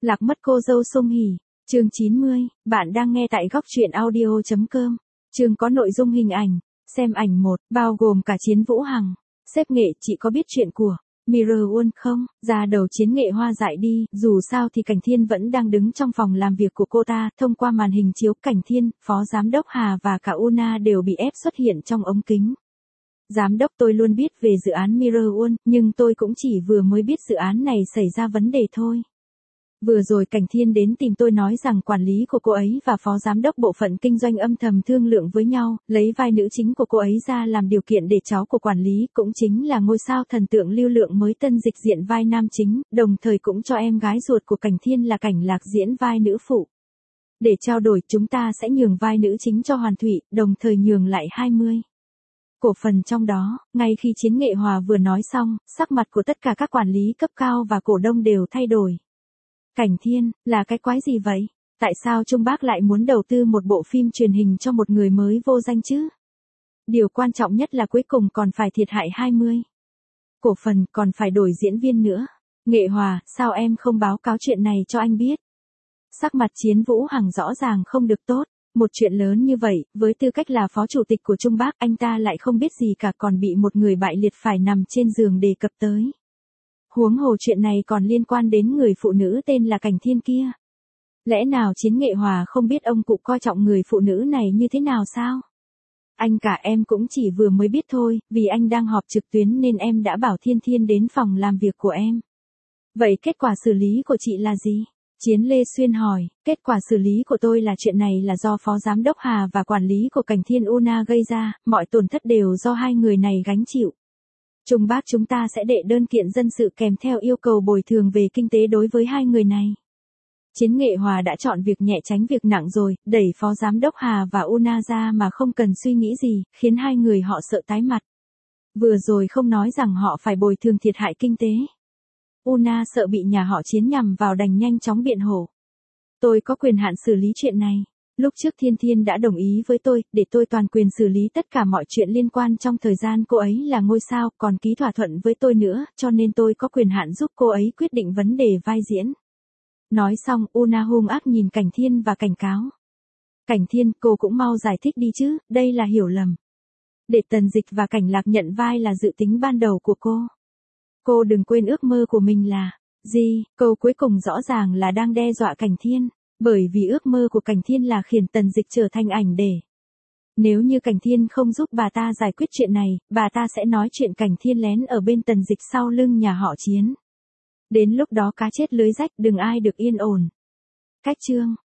Lạc mất cô dâu Sung Hỉ, chương 90, bạn đang nghe tại góc truyện audio.com. Chương có nội dung hình ảnh, xem ảnh 1, bao gồm cả Chiến Vũ Hằng. Sếp Nghệ, chị có biết chuyện của Mirror World không? Ra đầu Chiến Nghệ hoa dại đi, dù sao thì Cảnh Thiên vẫn đang đứng trong phòng làm việc của cô ta, thông qua màn hình chiếu Cảnh Thiên, Phó Giám đốc Hà và cả Una đều bị ép xuất hiện trong ống kính. Giám đốc, tôi luôn biết về dự án Mirror World, nhưng tôi cũng chỉ vừa mới biết dự án này xảy ra vấn đề thôi. Vừa rồi Cảnh Thiên đến tìm tôi nói rằng quản lý của cô ấy và phó giám đốc bộ phận kinh doanh âm thầm thương lượng với nhau, lấy vai nữ chính của cô ấy ra làm điều kiện để cháu của quản lý, cũng chính là ngôi sao thần tượng Lưu Lượng mới tân dịch diện vai nam chính, đồng thời cũng cho em gái ruột của Cảnh Thiên là Cảnh Lạc diễn vai nữ phụ. Để trao đổi, chúng ta sẽ nhường vai nữ chính cho Hoàn Thụy, đồng thời nhường lại 20 cổ phần trong đó. Ngay khi Chiến Nghệ Hòa vừa nói xong, sắc mặt của tất cả các quản lý cấp cao và cổ đông đều thay đổi. Cảnh Thiên, là cái quái gì vậy? Tại sao Trung Bác lại muốn đầu tư một bộ phim truyền hình cho một người mới vô danh chứ? Điều quan trọng nhất là cuối cùng còn phải thiệt hại 20 cổ phần, còn phải đổi diễn viên nữa. Nghệ Hòa, sao em không báo cáo chuyện này cho anh biết? Sắc mặt Chiến Vũ Hằng rõ ràng không được tốt. Một chuyện lớn như vậy, với tư cách là phó chủ tịch của Trung Bác, anh ta lại không biết gì cả, còn bị một người bại liệt phải nằm trên giường đề cập tới. Huống hồ chuyện này còn liên quan đến người phụ nữ tên là Cảnh Thiên kia. Lẽ nào Chiến Nghệ Hòa không biết ông cụ coi trọng người phụ nữ này như thế nào sao? Anh cả, em cũng chỉ vừa mới biết thôi, vì anh đang họp trực tuyến nên em đã bảo Thiên Thiên đến phòng làm việc của em. Vậy kết quả xử lý của chị là gì? Chiến Lê Xuyên hỏi, kết quả xử lý của tôi là chuyện này là do Phó Giám đốc Hà và quản lý của Cảnh Thiên Una gây ra, mọi tổn thất đều do hai người này gánh chịu. Trung Bác, chúng ta sẽ đệ đơn kiện dân sự kèm theo yêu cầu bồi thường về kinh tế đối với hai người này. Chiến Nghệ Hòa đã chọn việc nhẹ tránh việc nặng rồi, đẩy Phó Giám đốc Hà và Una ra mà không cần suy nghĩ gì, khiến hai người họ sợ tái mặt. Vừa rồi không nói rằng họ phải bồi thường thiệt hại kinh tế. Una sợ bị nhà họ Chiến nhằm vào đành nhanh chóng biện hộ. Tôi có quyền hạn xử lý chuyện này. Lúc trước Thiên Thiên đã đồng ý với tôi, để tôi toàn quyền xử lý tất cả mọi chuyện liên quan trong thời gian cô ấy là ngôi sao, còn ký thỏa thuận với tôi nữa, cho nên tôi có quyền hạn giúp cô ấy quyết định vấn đề vai diễn. Nói xong, Una hung ác nhìn Cảnh Thiên và cảnh cáo. Cảnh Thiên, cô cũng mau giải thích đi chứ, đây là hiểu lầm. Để Tần Dịch và Cảnh Lạc nhận vai là dự tính ban đầu của cô. Cô đừng quên ước mơ của mình là gì? Câu cuối cùng rõ ràng là đang đe dọa Cảnh Thiên, bởi vì ước mơ của Cảnh Thiên là khiến Tần Dịch trở thành ảnh để. Nếu như Cảnh Thiên không giúp bà ta giải quyết chuyện này, bà ta sẽ nói chuyện Cảnh Thiên lén ở bên Tần Dịch sau lưng nhà họ Chiến. Đến lúc đó cá chết lưới rách, đừng ai được yên ổn. Cách chương